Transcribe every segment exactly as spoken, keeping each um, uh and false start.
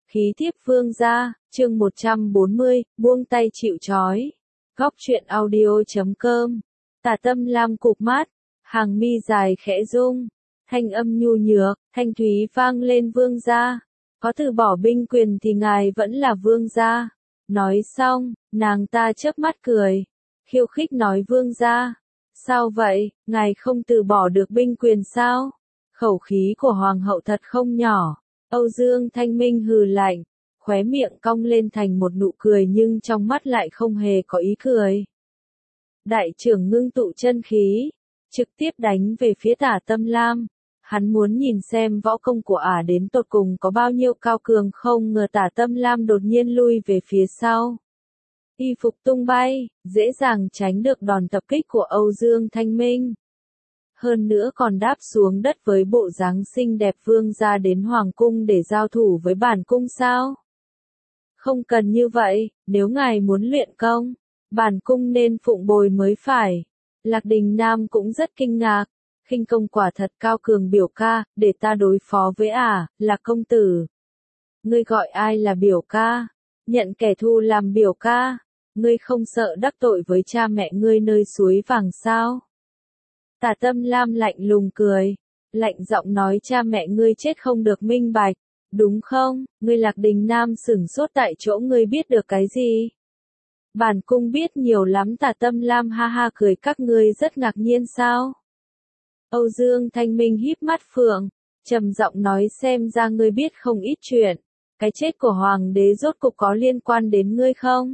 Khí thiếp vương gia, chương một trăm bốn mươi, buông tay chịu trói. Góc truyện audio chấm com. Tả Tâm Lam cụp mắt, hàng mi dài khẽ rung, thanh âm nhu nhược, thanh thúy vang lên vương gia. Có từ bỏ binh quyền thì ngài vẫn là vương gia. Nói xong, nàng ta chớp mắt cười, khiêu khích nói vương gia. Sao vậy, ngài không từ bỏ được binh quyền sao? Khẩu khí của hoàng hậu thật không nhỏ. Âu Dương Thanh Minh hừ lạnh, khóe miệng cong lên thành một nụ cười nhưng trong mắt lại không hề có ý cười. Đại trưởng ngưng tụ chân khí, trực tiếp đánh về phía Tả Tâm Lam. Hắn muốn nhìn xem võ công của ả đến tột cùng có bao nhiêu cao cường, không ngờ Tả Tâm Lam đột nhiên lui về phía sau. Y phục tung bay, dễ dàng tránh được đòn tập kích của Âu Dương Thanh Minh. Hơn nữa còn đáp xuống đất với bộ dáng xinh đẹp vương gia đến hoàng cung để giao thủ với bản cung sao? Không cần như vậy, nếu ngài muốn luyện công, bản cung nên phụng bồi mới phải. Lạc Đình Nam cũng rất kinh ngạc, khinh công quả thật cao cường biểu ca, để ta đối phó với ả, là công tử. Ngươi gọi ai là biểu ca? Nhận kẻ thù làm biểu ca? Ngươi không sợ đắc tội với cha mẹ ngươi nơi suối vàng sao? Tả Tâm Lam lạnh lùng cười, lạnh giọng nói cha mẹ ngươi chết không được minh bạch, đúng không? Ngươi Lạc Đình Nam sửng sốt tại chỗ, ngươi biết được cái gì? Bản cung biết nhiều lắm. Tả Tâm Lam ha ha cười, các ngươi rất ngạc nhiên sao? Âu Dương Thanh Minh híp mắt phượng, trầm giọng nói xem ra ngươi biết không ít chuyện, cái chết của hoàng đế rốt cục có liên quan đến ngươi không?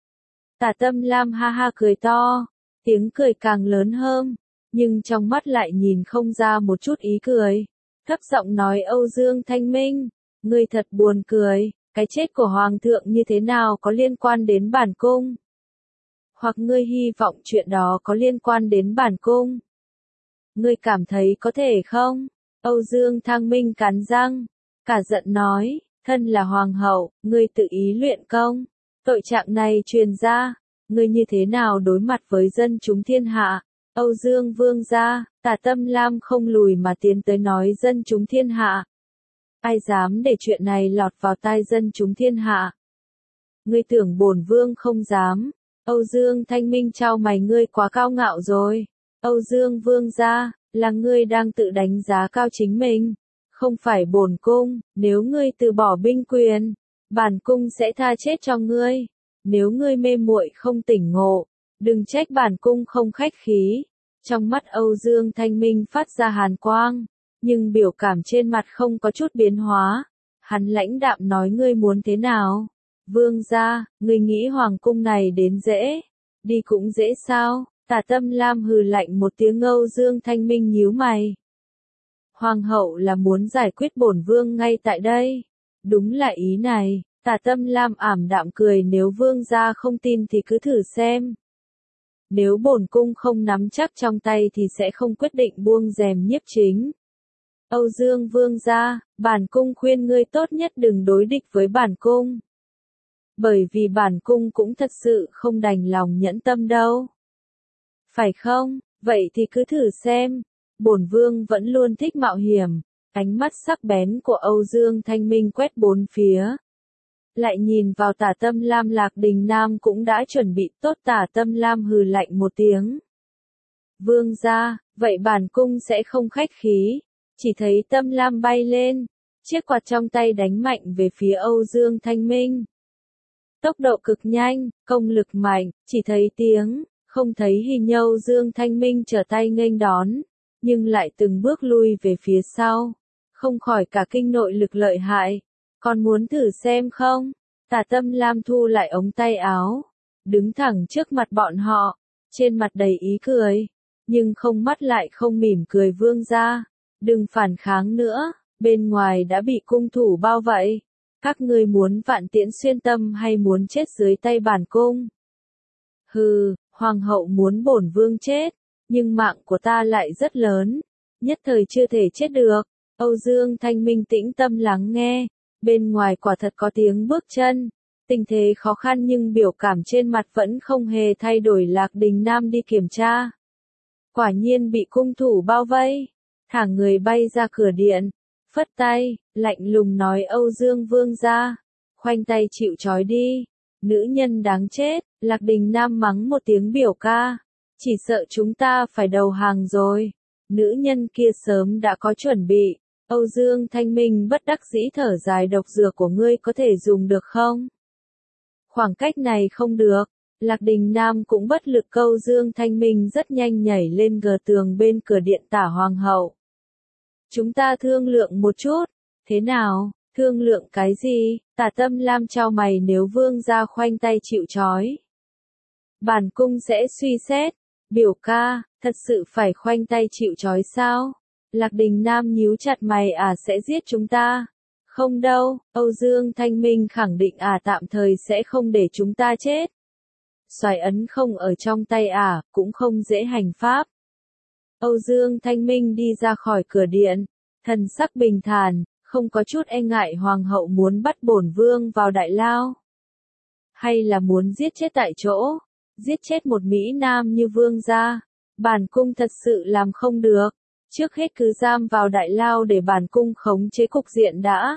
Tả Tâm Lam ha ha cười to, tiếng cười càng lớn hơn. Nhưng trong mắt lại nhìn không ra một chút ý cười. Thấp giọng nói Âu Dương Thanh Minh, ngươi thật buồn cười, cái chết của hoàng thượng như thế nào có liên quan đến bản cung? Hoặc ngươi hy vọng chuyện đó có liên quan đến bản cung? Ngươi cảm thấy có thể không? Âu Dương Thanh Minh cắn răng, cả giận nói, thân là hoàng hậu, ngươi tự ý luyện công, tội trạng này truyền ra, ngươi như thế nào đối mặt với dân chúng thiên hạ? Âu Dương vương gia, Tả Tâm Lam không lùi mà tiến tới nói dân chúng thiên hạ. Ai dám để chuyện này lọt vào tai dân chúng thiên hạ? Ngươi tưởng bổn vương không dám? Âu Dương Thanh Minh chau mày, ngươi quá cao ngạo rồi. Âu Dương vương gia, là ngươi đang tự đánh giá cao chính mình, không phải bổn cung. Nếu ngươi từ bỏ binh quyền, bản cung sẽ tha chết cho ngươi. Nếu ngươi mê muội không tỉnh ngộ, đừng trách bản cung không khách khí. Trong mắt Âu Dương Thanh Minh phát ra hàn quang, nhưng biểu cảm trên mặt không có chút biến hóa. Hắn lãnh đạm nói, ngươi muốn thế nào? Vương gia, ngươi nghĩ hoàng cung này đến dễ, đi cũng dễ sao? Tả Tâm Lam hừ lạnh một tiếng. Âu Dương Thanh Minh nhíu mày. Hoàng hậu là muốn giải quyết bổn vương ngay tại đây. Đúng là ý này. Tả Tâm Lam ảm đạm cười, nếu vương gia không tin thì cứ thử xem. Nếu bổn cung không nắm chắc trong tay thì sẽ không quyết định buông rèm nhiếp chính. Âu Dương vương gia, bản cung khuyên ngươi tốt nhất đừng đối địch với bản cung. Bởi vì bản cung cũng thật sự không đành lòng nhẫn tâm đâu. Phải không? Vậy thì cứ thử xem. Bổn vương vẫn luôn thích mạo hiểm. Ánh mắt sắc bén của Âu Dương Thanh Minh quét bốn phía. Lại nhìn vào Tả Tâm Lam. Lạc Đình Nam cũng đã chuẩn bị tốt. Tả Tâm Lam hừ lạnh một tiếng. Vương gia, vậy bản cung sẽ không khách khí. Chỉ thấy Tâm Lam bay lên, chiếc quạt trong tay đánh mạnh về phía Âu Dương Thanh Minh. Tốc độ cực nhanh, công lực mạnh, chỉ thấy tiếng, không thấy hình Âu Dương Thanh Minh trở tay nghênh đón, nhưng lại từng bước lui về phía sau, không khỏi cả kinh nội lực lợi hại. Còn muốn thử xem không? Tả Tâm Lam thu lại ống tay áo, đứng thẳng trước mặt bọn họ, trên mặt đầy ý cười, nhưng không mắt lại không mỉm cười. Vương gia, đừng phản kháng nữa, bên ngoài đã bị cung thủ bao vây. Các ngươi muốn vạn tiễn xuyên tâm hay muốn chết dưới tay bản cung? Hừ, hoàng hậu muốn bổn vương chết, nhưng mạng của ta lại rất lớn, nhất thời chưa thể chết được. Âu Dương Thanh Minh tĩnh tâm lắng nghe. Bên ngoài quả thật có tiếng bước chân, tình thế khó khăn nhưng biểu cảm trên mặt vẫn không hề thay đổi. Lạc Đình Nam đi kiểm tra. Quả nhiên bị cung thủ bao vây, thả người bay ra cửa điện, phất tay, lạnh lùng nói Âu Dương vương gia, khoanh tay chịu trói đi. Nữ nhân đáng chết, Lạc Đình Nam mắng một tiếng biểu ca, chỉ sợ chúng ta phải đầu hàng rồi. Nữ nhân kia sớm đã có chuẩn bị. Âu Dương Thanh Minh bất đắc dĩ thở dài, độc dược của ngươi có thể dùng được không? Khoảng cách này không được. Lạc Đình Nam cũng bất lực. Âu Dương Thanh Minh rất nhanh nhảy lên gờ tường bên cửa điện tả hoàng hậu. Chúng ta thương lượng một chút. Thế nào? Thương lượng cái gì? Tả Tâm Lam chau mày, nếu vương gia khoanh tay chịu trói, bản cung sẽ suy xét. Biểu ca, thật sự phải khoanh tay chịu trói sao? Lạc Đình Nam nhíu chặt mày, à sẽ giết chúng ta? Không đâu, Âu Dương Thanh Minh khẳng định à tạm thời sẽ không để chúng ta chết. Xoài ấn không ở trong tay à, cũng không dễ hành pháp. Âu Dương Thanh Minh đi ra khỏi cửa điện, thần sắc bình thản, không có chút e ngại. Hoàng hậu muốn bắt bổn vương vào đại lao, hay là muốn giết chết tại chỗ? Giết chết một Mỹ Nam như vương gia, bản cung thật sự làm không được. Trước hết cứ giam vào đại lao để bản cung khống chế cục diện đã.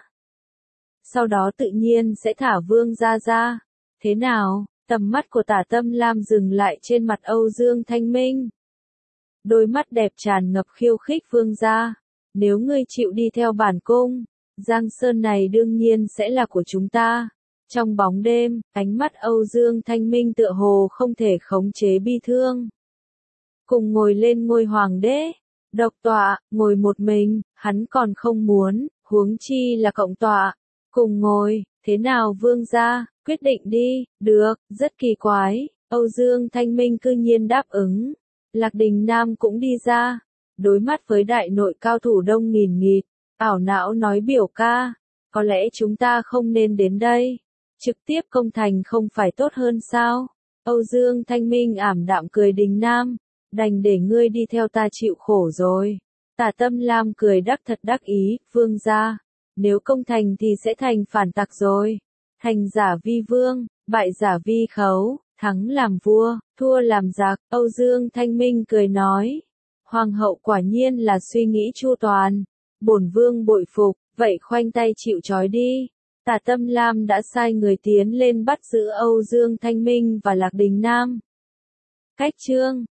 Sau đó tự nhiên sẽ thả vương gia ra. Thế nào? Tầm mắt của Tả Tâm Lam dừng lại trên mặt Âu Dương Thanh Minh. Đôi mắt đẹp tràn ngập khiêu khích. Vương gia, nếu ngươi chịu đi theo bản cung, Giang Sơn này đương nhiên sẽ là của chúng ta. Trong bóng đêm, ánh mắt Âu Dương Thanh Minh tựa hồ không thể khống chế bi thương. Cùng ngồi lên ngôi hoàng đế, độc tọa, ngồi một mình, hắn còn không muốn, huống chi là cộng tọa. Cùng ngồi, thế nào vương gia, quyết định đi. Được, rất kỳ quái, Âu Dương Thanh Minh cư nhiên đáp ứng. Lạc Đình Nam cũng đi ra, đối mắt với đại nội cao thủ đông nghìn nghịt, ảo não nói biểu ca, có lẽ chúng ta không nên đến đây. Trực tiếp công thành không phải tốt hơn sao? Âu Dương Thanh Minh ảm đạm cười. Đình Nam, đành để ngươi đi theo ta chịu khổ rồi. Tả Tâm Lam cười đắc thật đắc ý, vương gia, nếu công thành thì sẽ thành phản tặc rồi. Thành giả vi vương, bại giả vi khấu, thắng làm vua, thua làm giặc. Âu Dương Thanh Minh cười nói, hoàng hậu quả nhiên là suy nghĩ chu toàn. Bổn vương bội phục, vậy khoanh tay chịu trói đi. Tả Tâm Lam đã sai người tiến lên bắt giữ Âu Dương Thanh Minh và Lạc Đình Nam. Cách chương